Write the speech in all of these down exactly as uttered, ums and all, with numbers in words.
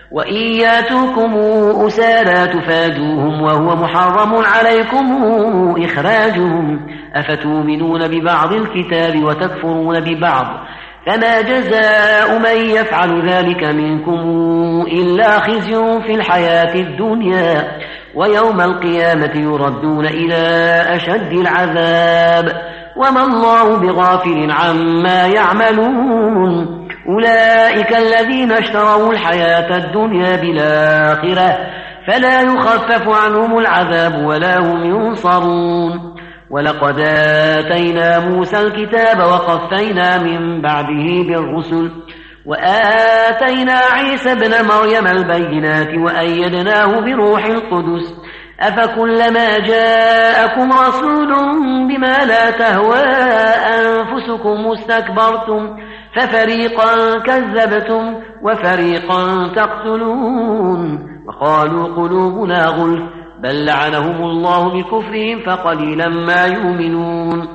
وإن ياتوكم أسارى تفادوهم وهو محرم عليكم إخراجهم أفتؤمنون ببعض الكتاب وتكفرون ببعض فما جزاء من يفعل ذلك منكم إلا خزي في الحياة الدنيا ويوم القيامة يردون إلى أشد العذاب وما الله بغافل عما يعملون أولئك الذين اشتروا الحياة الدنيا بالآخرة فلا يخفف عنهم العذاب ولا هم ينصرون ولقد آتينا موسى الكتاب وقفينا من بعده بالرسل وآتينا عيسى ابن مريم البينات وأيدناه بروح القدس أفكلما جاءكم رسول بما لا تهوى أنفسكم استكبرتم ففريقا كذبتم وفريقا تقتلون وقالوا قلوبنا غلف بل لعنهم الله بكفرهم فقليلا ما يؤمنون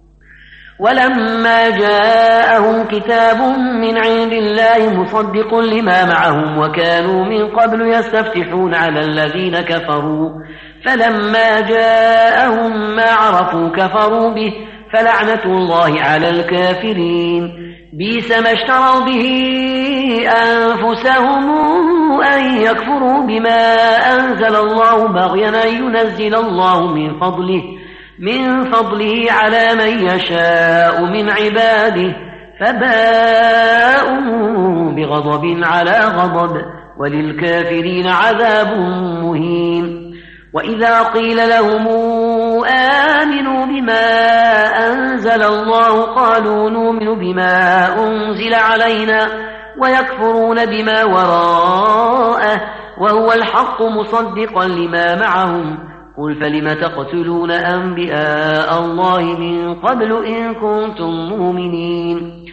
ولما جاءهم كتاب من عند الله مصدق لما معهم وكانوا من قبل يستفتحون على الذين كفروا فلما جاءهم ما عرفوا كفروا به فلعنة الله على الكافرين بئس ما اشتروا به أنفسهم أن يكفروا بما أنزل الله بغيا أن ينزل الله من فضله من فضله على من يشاء من عباده فباءوا بغضب على غضب وللكافرين عذاب مهين وإذا قيل لهم آمنوا بما أنزل الله قالوا نؤمن بما أنزل علينا ويكفرون بما وراءه وهو الحق مصدقا لما معهم قل فلم تقتلون أنبياء الله من قبل إن كنتم مؤمنين